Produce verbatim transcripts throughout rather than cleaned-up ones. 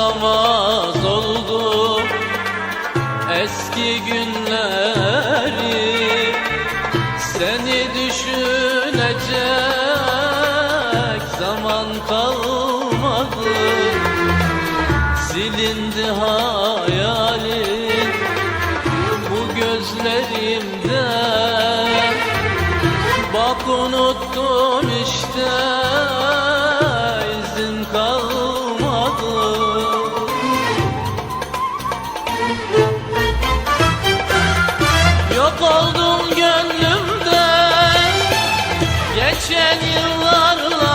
unutamaz oldum eski günleri. Seni düşünecek zaman kalmadı, silindi hayalin bu gözlerimden. Bak unuttum işte, izin kalmadı. Yok oldun gönlümden geçen yıllarla,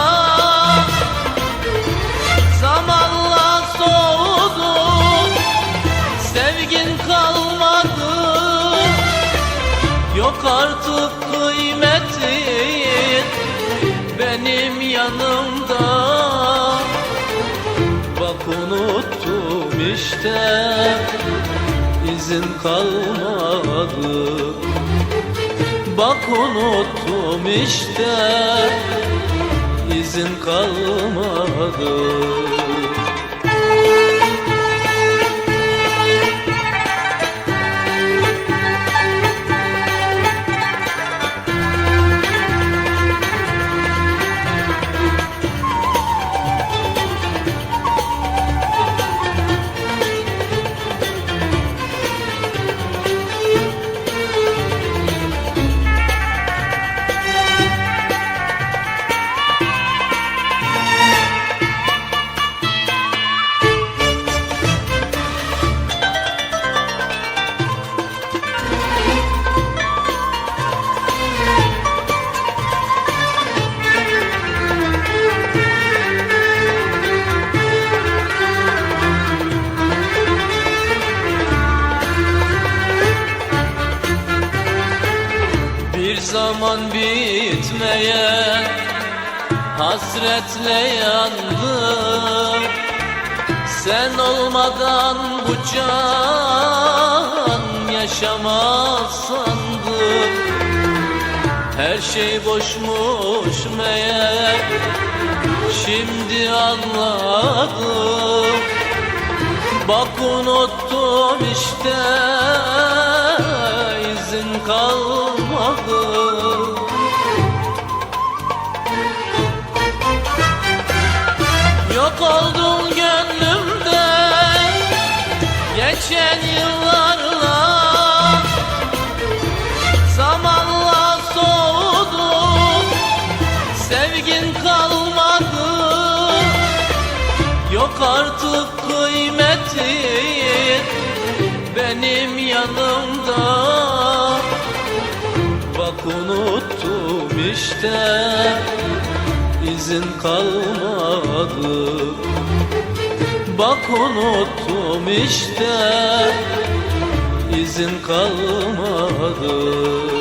zamanla soğudum, sevgin kalmadı. Yok artık kıymetin benim yanımda. Bak unuttum işte, izin kalmadı. Bak unuttum işte, izin kalmadı. Bir zaman bitmeyen hasretle yandım. Sen olmadan bu can yaşamaz sandım. Her şey boşmuş meğer, şimdi anladım. Bak unuttum işte, izin kalmadı. Yok oldun gönlümden geçen yıllarla, zamanla soğudum, sevgin kalmadı. Yok artık kıymetin benim yanımda. Bak unuttum işte, izin kalmadı. Bak unuttum işte, izin kalmadı.